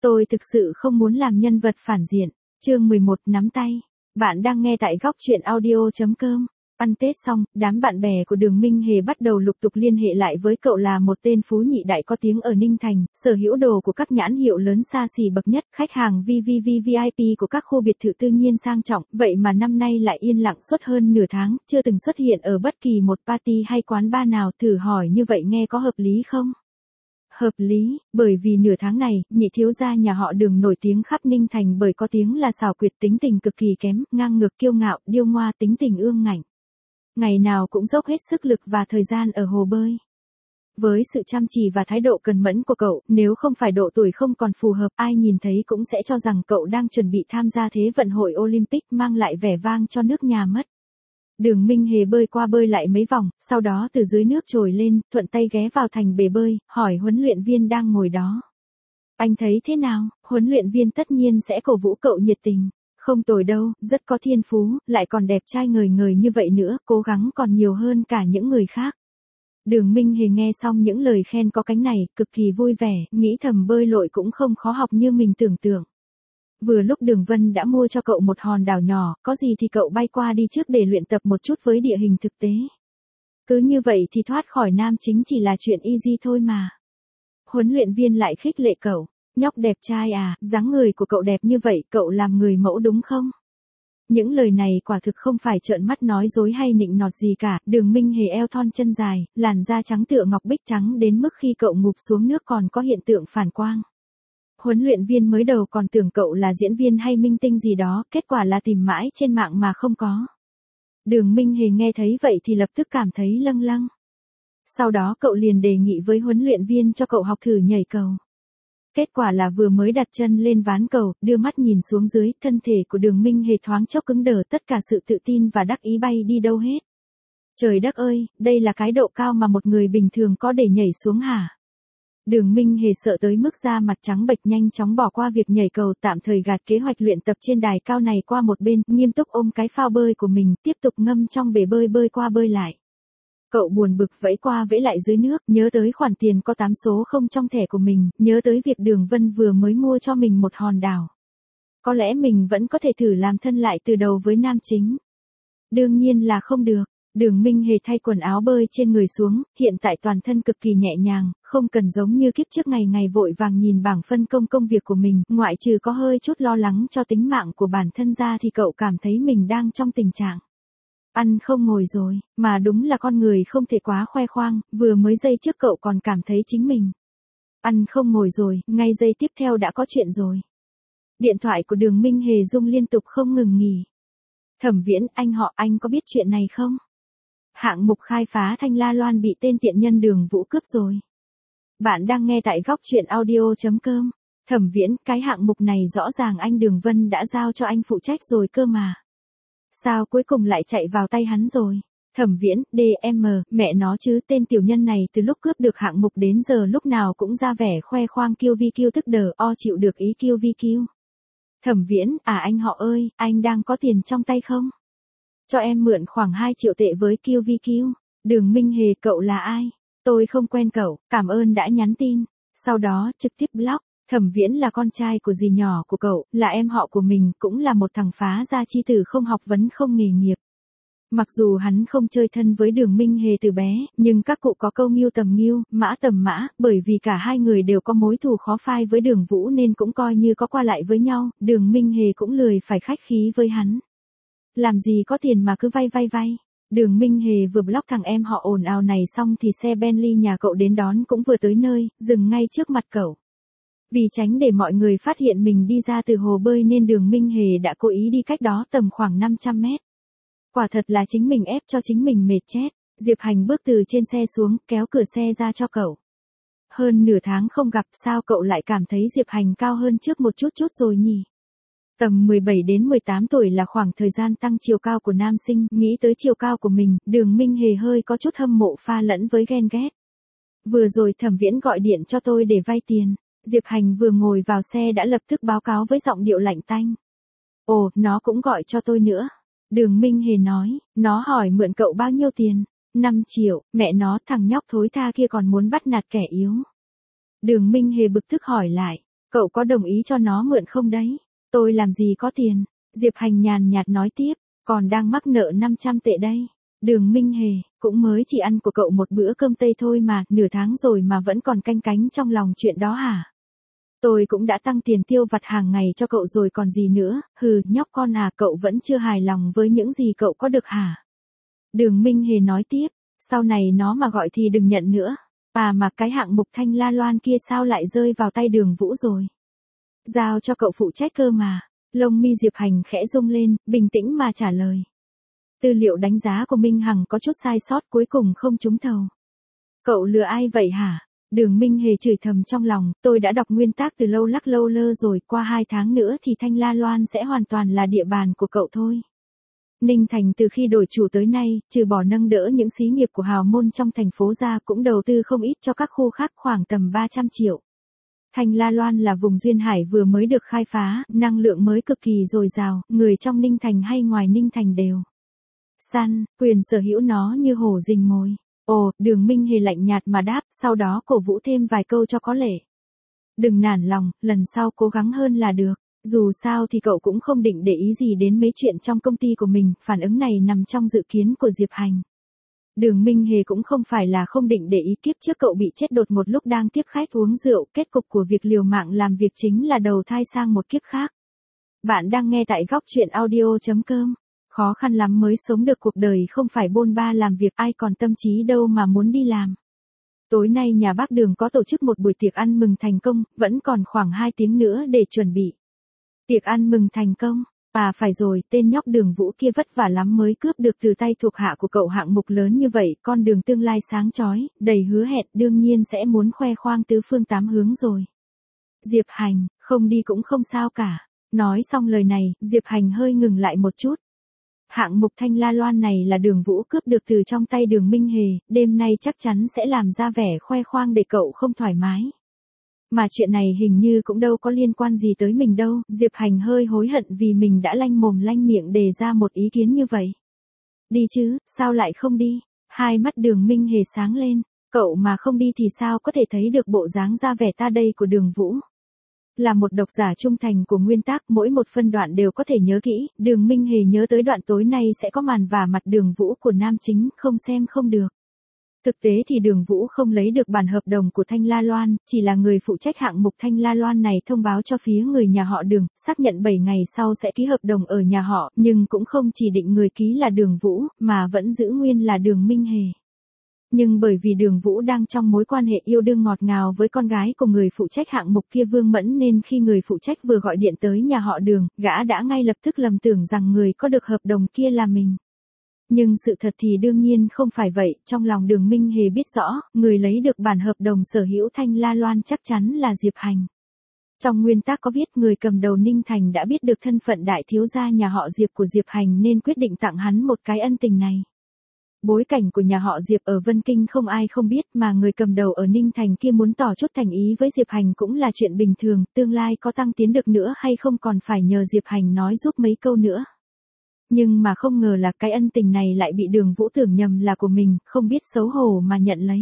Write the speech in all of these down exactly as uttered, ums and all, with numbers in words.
Tôi thực sự không muốn làm nhân vật phản diện. Chương mười một nắm tay. Bạn đang nghe tại góc truyện audio chấm com. Ăn Tết xong, đám bạn bè của Đường Minh Hề bắt đầu lục tục liên hệ lại với cậu là một tên phú nhị đại có tiếng ở Ninh Thành, sở hữu đồ của các nhãn hiệu lớn xa xỉ bậc nhất, khách hàng vê vê vê vê i pê của các khu biệt thự tự nhiên sang trọng, vậy mà năm nay lại yên lặng suốt hơn nửa tháng, chưa từng xuất hiện ở bất kỳ một party hay quán bar nào. Thử hỏi như vậy nghe có hợp lý không? Hợp lý, bởi vì nửa tháng này, nhị thiếu gia nhà họ Đường nổi tiếng khắp Ninh Thành bởi có tiếng là xảo quyệt, tính tình cực kỳ kém, ngang ngược kiêu ngạo, điêu ngoa, tính tình ương ngạnh. Ngày nào cũng dốc hết sức lực và thời gian ở hồ bơi. Với sự chăm chỉ và thái độ cần mẫn của cậu, nếu không phải độ tuổi không còn phù hợp, ai nhìn thấy cũng sẽ cho rằng cậu đang chuẩn bị tham gia Thế vận hội Olympic mang lại vẻ vang cho nước nhà mất. Đường Minh Hề bơi qua bơi lại mấy vòng, sau đó từ dưới nước trồi lên, thuận tay ghé vào thành bể bơi, hỏi huấn luyện viên đang ngồi đó. Anh thấy thế nào? Huấn luyện viên tất nhiên sẽ cổ vũ cậu nhiệt tình. Không tồi đâu, rất có thiên phú, lại còn đẹp trai ngời ngời như vậy nữa, cố gắng còn nhiều hơn cả những người khác. Đường Minh Hề nghe xong những lời khen có cánh này, cực kỳ vui vẻ, nghĩ thầm bơi lội cũng không khó học như mình tưởng tượng. Vừa lúc Đường Vân đã mua cho cậu một hòn đảo nhỏ, có gì thì cậu bay qua đi trước để luyện tập một chút với địa hình thực tế. Cứ như vậy thì thoát khỏi nam chính chỉ là chuyện easy thôi mà. Huấn luyện viên lại khích lệ cậu, nhóc đẹp trai à, dáng người của cậu đẹp như vậy, cậu làm người mẫu đúng không? Những lời này quả thực không phải trợn mắt nói dối hay nịnh nọt gì cả. Đường Minh Hề eo thon chân dài, làn da trắng tựa ngọc bích, trắng đến mức khi cậu ngụp xuống nước còn có hiện tượng phản quang. Huấn luyện viên mới đầu còn tưởng cậu là diễn viên hay minh tinh gì đó, kết quả là tìm mãi trên mạng mà không có. Đường Minh Hề nghe thấy vậy thì lập tức cảm thấy lâng lâng. Sau đó cậu liền đề nghị với huấn luyện viên cho cậu học thử nhảy cầu. Kết quả là vừa mới đặt chân lên ván cầu, đưa mắt nhìn xuống dưới, thân thể của Đường Minh Hề thoáng chốc cứng đờ, tất cả sự tự tin và đắc ý bay đi đâu hết. Trời đất ơi, đây là cái độ cao mà một người bình thường có để nhảy xuống hả? Đường Minh Hề sợ tới mức da mặt trắng bệch, nhanh chóng bỏ qua việc nhảy cầu, tạm thời gạt kế hoạch luyện tập trên đài cao này qua một bên, nghiêm túc ôm cái phao bơi của mình, tiếp tục ngâm trong bể bơi bơi qua bơi lại. Cậu buồn bực vẫy qua vẫy lại dưới nước, nhớ tới khoản tiền có tám số không trong thẻ của mình, nhớ tới việc Đường Vân vừa mới mua cho mình một hòn đảo. Có lẽ mình vẫn có thể thử làm thân lại từ đầu với nam chính. Đương nhiên là không được. Đường Minh Hề thay quần áo bơi trên người xuống, hiện tại toàn thân cực kỳ nhẹ nhàng, không cần giống như kiếp trước ngày ngày vội vàng nhìn bảng phân công công việc của mình, ngoại trừ có hơi chút lo lắng cho tính mạng của bản thân ra thì cậu cảm thấy mình đang trong tình trạng ăn không ngồi rồi, mà đúng là con người không thể quá khoe khoang, vừa mới giây trước cậu còn cảm thấy chính mình ăn không ngồi rồi, ngay giây tiếp theo đã có chuyện rồi. Điện thoại của Đường Minh Hề rung liên tục không ngừng nghỉ. Thẩm Viễn, anh họ, anh có biết chuyện này không? Hạng mục khai phá Thanh La Loan bị tên tiện nhân Đường Vũ cướp rồi. Bạn đang nghe tại góc truyện audio chấm com. Thẩm Viễn, cái hạng mục này rõ ràng anh Đường Vân đã giao cho anh phụ trách rồi cơ mà. Sao cuối cùng lại chạy vào tay hắn rồi? Thẩm Viễn, đê em, mẹ nó chứ, tên tiểu nhân này từ lúc cướp được hạng mục đến giờ lúc nào cũng ra vẻ khoe khoang kiêu vi kiêu tức đờ o chịu được ý kiêu vi kiêu. Thẩm Viễn, à anh họ ơi, anh đang có tiền trong tay không? Cho em mượn khoảng hai triệu tệ với kiêu vi kiêu. Đường Minh Hề, cậu là ai? Tôi không quen cậu, cảm ơn đã nhắn tin. Sau đó, trực tiếp block. Thẩm Viễn là con trai của dì nhỏ của cậu, là em họ của mình, cũng là một thằng phá gia chi tử không học vấn không nghề nghiệp. Mặc dù hắn không chơi thân với Đường Minh Hề từ bé, nhưng các cụ có câu nghiêu tầm nghiêu, mã tầm mã, bởi vì cả hai người đều có mối thù khó phai với Đường Vũ nên cũng coi như có qua lại với nhau, Đường Minh Hề cũng lười phải khách khí với hắn. Làm gì có tiền mà cứ vay vay vay. Đường Minh Hề vừa block thằng em họ ồn ào này xong thì xe Bentley nhà cậu đến đón cũng vừa tới nơi, dừng ngay trước mặt cậu. Vì tránh để mọi người phát hiện mình đi ra từ hồ bơi nên Đường Minh Hề đã cố ý đi cách đó tầm khoảng năm trăm mét. Quả thật là chính mình ép cho chính mình mệt chết. Diệp Hành bước từ trên xe xuống, kéo cửa xe ra cho cậu. Hơn nửa tháng không gặp, sao cậu lại cảm thấy Diệp Hành cao hơn trước một chút chút rồi nhỉ? Tầm mười bảy đến mười tám tuổi là khoảng thời gian tăng chiều cao của nam sinh, nghĩ tới chiều cao của mình, Đường Minh Hề hơi có chút hâm mộ pha lẫn với ghen ghét. Vừa rồi Thẩm Viễn gọi điện cho tôi để vay tiền. Diệp Hành vừa ngồi vào xe đã lập tức báo cáo với giọng điệu lạnh tanh. Ồ, nó cũng gọi cho tôi nữa. Đường Minh Hề nói, nó hỏi mượn cậu bao nhiêu tiền? năm triệu, mẹ nó, thằng nhóc thối tha kia còn muốn bắt nạt kẻ yếu. Đường Minh Hề bực tức hỏi lại, Cậu có đồng ý cho nó mượn không đấy? Tôi làm gì có tiền. Diệp Hành nhàn nhạt nói tiếp, còn đang mắc nợ năm trăm tệ đây. Đường Minh Hề, cũng mới chỉ ăn của cậu một bữa cơm tây thôi mà, nửa tháng rồi mà vẫn còn canh cánh trong lòng chuyện đó hả? Tôi cũng đã tăng tiền tiêu vặt hàng ngày cho cậu rồi còn gì nữa, hừ, nhóc con à, cậu vẫn chưa hài lòng với những gì cậu có được hả? Đường Minh Hề nói tiếp, sau này nó mà gọi thì đừng nhận nữa. À mà cái hạng mục Thanh La Loan kia sao lại rơi vào tay Đường Vũ rồi? Giao cho cậu phụ trách cơ mà. Lông mi Diệp Hành khẽ rung lên, bình tĩnh mà trả lời. Tư liệu đánh giá của Minh Hằng có chút sai sót, cuối cùng không trúng thầu. Cậu lừa ai vậy hả? Đường Minh Hề chửi thầm trong lòng, tôi đã đọc nguyên tác từ lâu lắc lâu lơ rồi, qua hai tháng nữa thì Thanh La Loan sẽ hoàn toàn là địa bàn của cậu thôi. Ninh Thành từ khi đổi chủ tới nay, trừ bỏ nâng đỡ những xí nghiệp của hào môn trong thành phố ra cũng đầu tư không ít cho các khu khác khoảng tầm ba trăm triệu. Thanh La Loan là vùng duyên hải vừa mới được khai phá, năng lượng mới cực kỳ dồi dào, người trong Ninh Thành hay ngoài Ninh Thành đều săn, quyền sở hữu nó như hổ rình mồi. Ồ, Đường Minh Hề lạnh nhạt mà đáp, sau đó cổ vũ thêm vài câu cho có lệ. Đừng nản lòng, lần sau cố gắng hơn là được. Dù sao thì cậu cũng không định để ý gì đến mấy chuyện trong công ty của mình, phản ứng này nằm trong dự kiến của Diệp Hành. Đường Minh Hề cũng không phải là không định để ý, kiếp trước cậu bị chết đột một lúc đang tiếp khách uống rượu, kết cục của việc liều mạng làm việc chính là đầu thai sang một kiếp khác. Bạn đang nghe tại góc truyện audio chấm com. Khó khăn lắm mới sống được cuộc đời, không phải bôn ba làm việc, ai còn tâm trí đâu mà muốn đi làm. Tối nay nhà bác Đường có tổ chức một buổi tiệc ăn mừng thành công, vẫn còn khoảng hai tiếng nữa để chuẩn bị. Tiệc ăn mừng thành công, à phải rồi, tên nhóc Đường Vũ kia vất vả lắm mới cướp được từ tay thuộc hạ của cậu hạng mục lớn như vậy, con đường tương lai sáng chói, đầy hứa hẹn, đương nhiên sẽ muốn khoe khoang tứ phương tám hướng rồi. Diệp Hành, không đi cũng không sao cả. Nói xong lời này, Diệp Hành hơi ngừng lại một chút. Hạng mục Thanh La Loan này là Đường Vũ cướp được từ trong tay Đường Minh Hề, đêm nay chắc chắn sẽ làm ra vẻ khoe khoang để cậu không thoải mái. Mà chuyện này hình như cũng đâu có liên quan gì tới mình đâu, Diệp Hành hơi hối hận vì mình đã lanh mồm lanh miệng đề ra một ý kiến như vậy. Đi chứ, sao lại không đi? Hai mắt Đường Minh Hề sáng lên, cậu mà không đi thì sao có thể thấy được bộ dáng ra vẻ ta đây của Đường Vũ. Là một độc giả trung thành của nguyên tác, mỗi một phân đoạn đều có thể nhớ kỹ, Đường Minh Hề nhớ tới đoạn tối nay sẽ có màn vả mặt Đường Vũ của nam chính, không xem không được. Thực tế thì Đường Vũ không lấy được bản hợp đồng của Thanh La Loan, chỉ là người phụ trách hạng mục Thanh La Loan này thông báo cho phía người nhà họ Đường, xác nhận bảy ngày sau sẽ ký hợp đồng ở nhà họ, nhưng cũng không chỉ định người ký là Đường Vũ, mà vẫn giữ nguyên là Đường Minh Hề. Nhưng bởi vì Đường Vũ đang trong mối quan hệ yêu đương ngọt ngào với con gái của người phụ trách hạng mục kia Vương Mẫn, nên khi người phụ trách vừa gọi điện tới nhà họ Đường, gã đã ngay lập tức lầm tưởng rằng người có được hợp đồng kia là mình. Nhưng sự thật thì đương nhiên không phải vậy, trong lòng Đường Minh Hề biết rõ, người lấy được bản hợp đồng sở hữu Thanh La Loan chắc chắn là Diệp Hành. Trong nguyên tác có viết người cầm đầu Ninh Thành đã biết được thân phận đại thiếu gia nhà họ Diệp của Diệp Hành nên quyết định tặng hắn một cái ân tình này. Bối cảnh của nhà họ Diệp ở Vân Kinh không ai không biết, mà người cầm đầu ở Ninh Thành kia muốn tỏ chút thành ý với Diệp Hành cũng là chuyện bình thường, tương lai có tăng tiến được nữa hay không còn phải nhờ Diệp Hành nói giúp mấy câu nữa. Nhưng mà không ngờ là cái ân tình này lại bị Đường Vũ tưởng nhầm là của mình, không biết xấu hổ mà nhận lấy.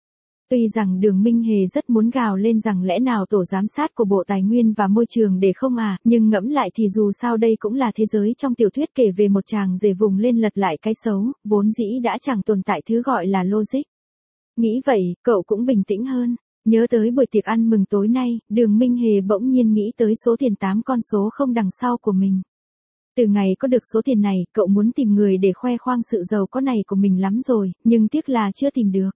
Tuy rằng Đường Minh Hề rất muốn gào lên rằng lẽ nào tổ giám sát của Bộ Tài nguyên và Môi trường để không à, nhưng ngẫm lại thì dù sao đây cũng là thế giới trong tiểu thuyết kể về một chàng rể vùng lên lật lại cái xấu, vốn dĩ đã chẳng tồn tại thứ gọi là logic. Nghĩ vậy, cậu cũng bình tĩnh hơn. Nhớ tới buổi tiệc ăn mừng tối nay, Đường Minh Hề bỗng nhiên nghĩ tới số tiền tám con số không đằng sau của mình. Từ ngày có được số tiền này, cậu muốn tìm người để khoe khoang sự giàu có này của mình lắm rồi, nhưng tiếc là chưa tìm được.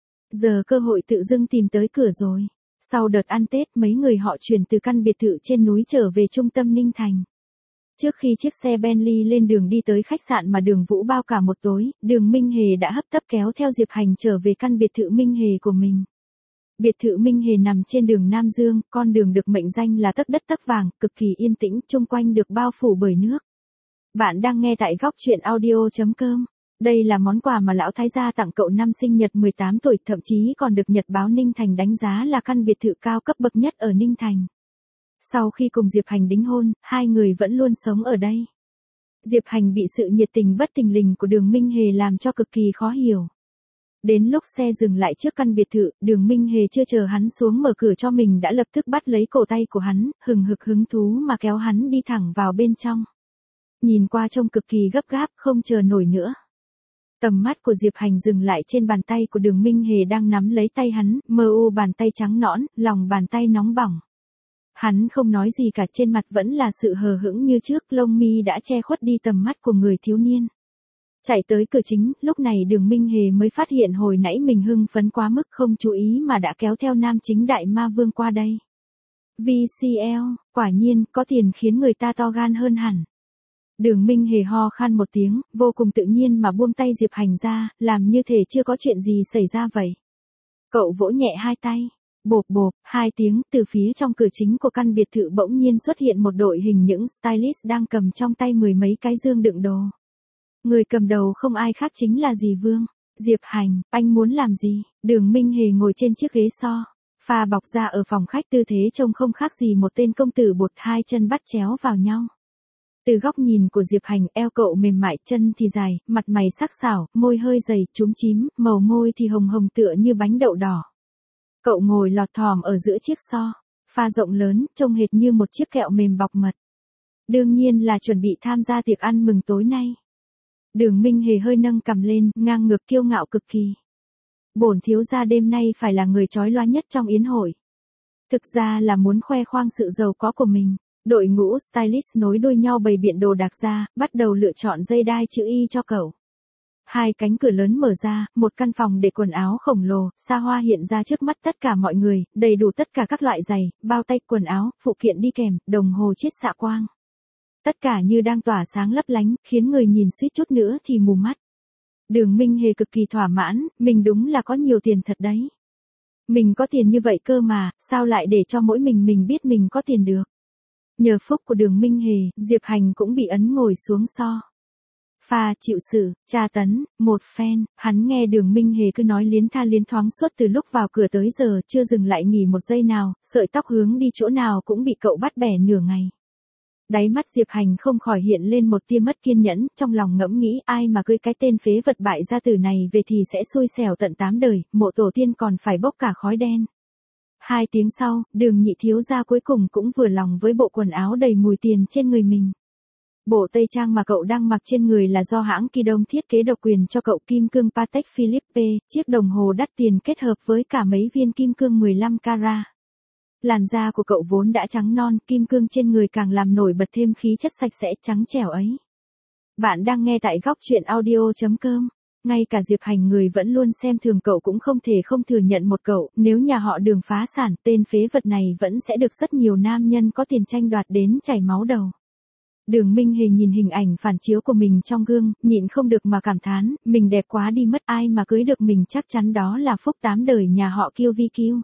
Giờ cơ hội tự dưng tìm tới cửa rồi. Sau đợt ăn Tết, mấy người họ chuyển từ căn biệt thự trên núi trở về trung tâm Ninh Thành. Trước khi chiếc xe Bentley lên đường đi tới khách sạn mà Đường Vũ bao cả một tối, Đường Minh Hề đã hấp tấp kéo theo Diệp Hành trở về căn biệt thự Minh Hề của mình. Biệt thự Minh Hề nằm trên đường Nam Dương, con đường được mệnh danh là tấc đất tấc vàng, cực kỳ yên tĩnh, chung quanh được bao phủ bởi nước. Bạn đang nghe tại góc truyện audio chấm com. Đây là món quà mà lão thái gia tặng cậu năm sinh nhật mười tám tuổi, thậm chí còn được Nhật báo Ninh Thành đánh giá là căn biệt thự cao cấp bậc nhất ở Ninh Thành. Sau khi cùng Diệp Hành đính hôn, hai người vẫn luôn sống ở đây. Diệp Hành bị sự nhiệt tình bất thình lình của Đường Minh Hề làm cho cực kỳ khó hiểu. Đến lúc xe dừng lại trước căn biệt thự, Đường Minh Hề chưa chờ hắn xuống mở cửa cho mình đã lập tức bắt lấy cổ tay của hắn, hừng hực hứng thú mà kéo hắn đi thẳng vào bên trong. Nhìn qua trông cực kỳ gấp gáp, không chờ nổi nữa. Tầm mắt của Diệp Hành dừng lại trên bàn tay của Đường Minh Hề đang nắm lấy tay hắn, mơ u bàn tay trắng nõn, lòng bàn tay nóng bỏng. Hắn không nói gì cả, trên mặt vẫn là sự hờ hững như trước, lông mi đã che khuất đi tầm mắt của người thiếu niên. Chạy tới cửa chính, lúc này Đường Minh Hề mới phát hiện hồi nãy mình hưng phấn quá mức không chú ý mà đã kéo theo nam chính đại ma vương qua đây. vê xê lờ, quả nhiên, có tiền khiến người ta to gan hơn hẳn. Đường Minh Hề ho khan một tiếng, vô cùng tự nhiên mà buông tay Diệp Hành ra, làm như thể chưa có chuyện gì xảy ra vậy. Cậu vỗ nhẹ hai tay. Bộp bộp, hai tiếng, từ phía trong cửa chính của căn biệt thự bỗng nhiên xuất hiện một đội hình những stylist đang cầm trong tay mười mấy cái dương đựng đồ. Người cầm đầu không ai khác chính là dì Vương. Diệp Hành, anh muốn làm gì? Đường Minh Hề ngồi trên chiếc ghế so. Pha bọc ra ở phòng khách, tư thế trông không khác gì một tên công tử bột, hai chân bắt chéo vào nhau. Từ góc nhìn của Diệp Hành, eo cậu mềm mại, chân thì dài, mặt mày sắc sảo, môi hơi dày, chúm chím, màu môi thì hồng hồng tựa như bánh đậu đỏ. Cậu ngồi lọt thỏm ở giữa chiếc so, pha rộng lớn, trông hệt như một chiếc kẹo mềm bọc mật. Đương nhiên là chuẩn bị tham gia tiệc ăn mừng tối nay. Đường Minh Hề hơi nâng cằm lên, ngang ngược kiêu ngạo cực kỳ. Bổn thiếu gia đêm nay phải là người chói lóa nhất trong yến hội. Thực ra là muốn khoe khoang sự giàu có của mình. Đội ngũ stylist nối đuôi nhau bày biện đồ đạc ra, bắt đầu lựa chọn dây đai chữ Y cho cậu. Hai cánh cửa lớn mở ra, một căn phòng để quần áo khổng lồ, xa hoa hiện ra trước mắt tất cả mọi người, đầy đủ tất cả các loại giày, bao tay, quần áo, phụ kiện đi kèm, đồng hồ chiết xạ quang. Tất cả như đang tỏa sáng lấp lánh, khiến người nhìn suýt chút nữa thì mù mắt. Đường Minh Hề cực kỳ thỏa mãn, mình đúng là có nhiều tiền thật đấy. Mình có tiền như vậy cơ mà, sao lại để cho mỗi mình mình biết mình có tiền được. Nhờ phúc của Đường Minh Hề, Diệp Hành cũng bị ấn ngồi xuống so. Pha chịu sự, tra tấn, một phen, hắn nghe Đường Minh Hề cứ nói liến tha liến thoáng suốt từ lúc vào cửa tới giờ, chưa dừng lại nghỉ một giây nào, sợi tóc hướng đi chỗ nào cũng bị cậu bắt bẻ nửa ngày. Đáy mắt Diệp Hành không khỏi hiện lên một tia mất kiên nhẫn, trong lòng ngẫm nghĩ ai mà cưới cái tên phế vật bại gia tử này về thì sẽ xui xẻo tận tám đời, mộ tổ tiên còn phải bốc cả khói đen. Hai tiếng sau, Đường nhị thiếu gia cuối cùng cũng vừa lòng với bộ quần áo đầy mùi tiền trên người mình. Bộ tây trang mà cậu đang mặc trên người là do hãng Kidon thiết kế độc quyền cho cậu, kim cương Patek Philippe, chiếc đồng hồ đắt tiền kết hợp với cả mấy viên kim cương mười lăm carat. Làn da của cậu vốn đã trắng non, kim cương trên người càng làm nổi bật thêm khí chất sạch sẽ trắng trẻo ấy. Bạn đang nghe tại góc truyện audio chấm com. Ngay cả Diệp Hành người vẫn luôn xem thường cậu cũng không thể không thừa nhận một cậu, nếu nhà họ Đường phá sản, tên phế vật này vẫn sẽ được rất nhiều nam nhân có tiền tranh đoạt đến chảy máu đầu. Đường Minh Hề nhìn hình ảnh phản chiếu của mình trong gương, nhịn không được mà cảm thán, mình đẹp quá đi mất, ai mà cưới được mình chắc chắn đó là phúc tám đời nhà họ Kiêu Vi Kiêu.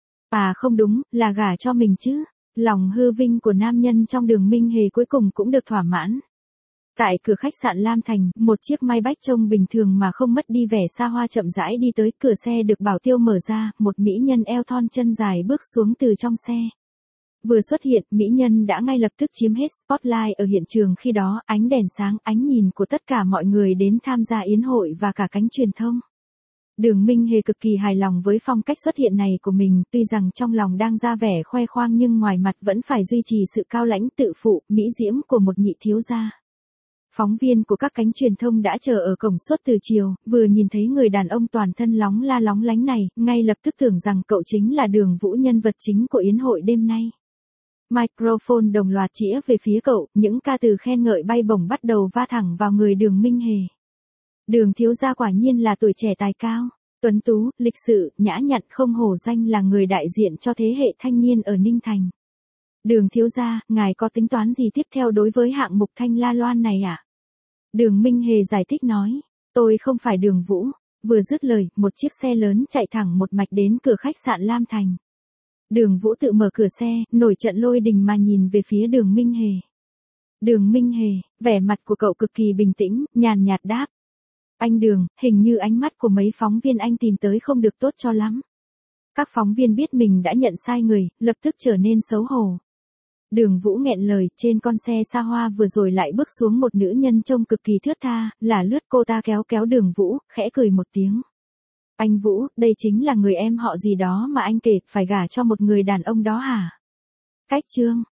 À không đúng, là gả cho mình chứ. Lòng hư vinh của nam nhân trong Đường Minh Hề cuối cùng cũng được thỏa mãn. Tại cửa khách sạn Lam Thành, một chiếc Maybach trông bình thường mà không mất đi vẻ xa hoa chậm rãi đi tới, cửa xe được bảo tiêu mở ra, một mỹ nhân eo thon chân dài bước xuống từ trong xe. Vừa xuất hiện, mỹ nhân đã ngay lập tức chiếm hết spotlight ở hiện trường, khi đó, ánh đèn sáng, ánh nhìn của tất cả mọi người đến tham gia yến hội và cả cánh truyền thông. Đường Minh Hề cực kỳ hài lòng với phong cách xuất hiện này của mình, tuy rằng trong lòng đang ra vẻ khoe khoang nhưng ngoài mặt vẫn phải duy trì sự cao lãnh tự phụ, mỹ diễm của một nhị thiếu gia. Phóng viên của các cánh truyền thông đã chờ ở cổng suốt từ chiều, vừa nhìn thấy người đàn ông toàn thân lóng la lóng lánh này, ngay lập tức tưởng rằng cậu chính là Đường Vũ, nhân vật chính của yến hội đêm nay. Microphone đồng loạt chĩa về phía cậu, những ca từ khen ngợi bay bổng bắt đầu va thẳng vào người Đường Minh Hề. Đường thiếu gia quả nhiên là tuổi trẻ tài cao, tuấn tú, lịch sự, nhã nhặn, không hổ danh là người đại diện cho thế hệ thanh niên ở Ninh Thành. Đường thiếu gia, ngài có tính toán gì tiếp theo đối với hạng mục Thanh La Loan này ạ? À? Đường Minh Hề giải thích nói, tôi không phải Đường Vũ. Vừa dứt lời, một chiếc xe lớn chạy thẳng một mạch đến cửa khách sạn Lam Thành. Đường Vũ tự mở cửa xe, nổi trận lôi đình mà nhìn về phía Đường Minh Hề. Đường Minh Hề, vẻ mặt của cậu cực kỳ bình tĩnh, nhàn nhạt đáp. Anh Đường, hình như ánh mắt của mấy phóng viên anh tìm tới không được tốt cho lắm. Các phóng viên biết mình đã nhận sai người, lập tức trở nên xấu hổ. Đường Vũ nghẹn lời, trên con xe xa hoa vừa rồi lại bước xuống một nữ nhân trông cực kỳ thướt tha, là lướt cô ta kéo kéo Đường Vũ, khẽ cười một tiếng. Anh Vũ, đây chính là người em họ gì đó mà anh kể phải gả cho một người đàn ông đó hả? Cách Trương,